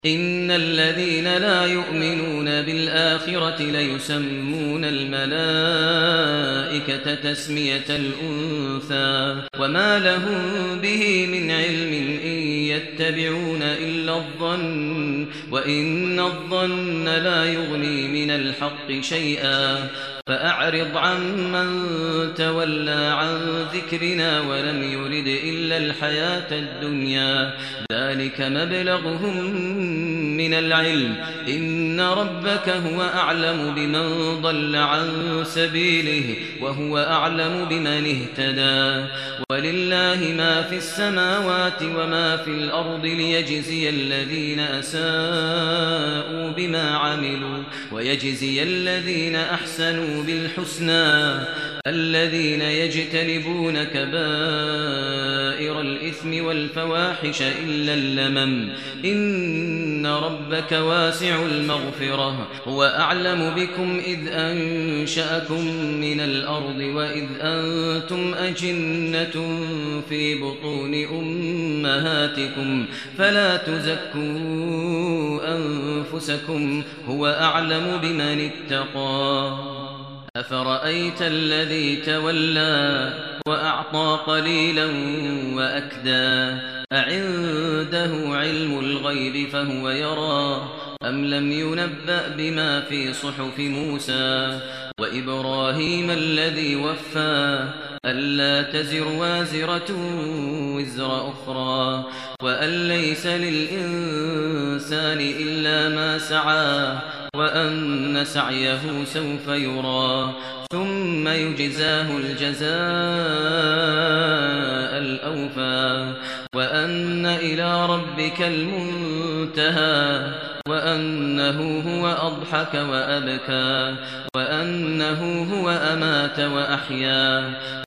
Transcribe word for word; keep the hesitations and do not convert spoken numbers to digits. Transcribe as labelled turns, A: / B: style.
A: إن الذين لا يؤمنون بالآخرة ليسمون الملائكة تسمية الأنثى وما لهم به من علم إن يتبعون إلا الظن وإن الظن لا يغني من الحق شيئا فأعرض عمن تولى عن ذكرنا ولم يرد إلا الحياة الدنيا ذلك مبلغهم من العلم إن ربك هو أعلم بمن ضل عن سبيله وهو أعلم بمن اهتدى ولله ما في السماوات وما في الأرض ليجزي الذين أساءوا بما عملوا ويجزي الذين أحسنوا بالحسنى الذين يجتنبون كبائر الإثم والفواحش إلا اللمم إن ربك واسع المغفرة هو أعلم بكم إذ أنشأكم من الأرض وإذ أنتم أجنة في بطون أمهاتكم فلا تزكوا أنفسكم هو أعلم بمن اتقى أفرأيت الذي تولى وأعطى قليلا وأكدى أعنده علم الغيب فهو يرى أم لم ينبأ بما في صحف موسى وإبراهيم الذي وفى ألا تزر وازرة وزر أخرى وأن ليس للإنسان إلا ما سعى وأن سعيه سوف يرى ثم يجزاه الجزاء الأوفى وأن إلى ربك المنتهى وأنه هو أضحك وأبكى وأنه هو أمات وأحيا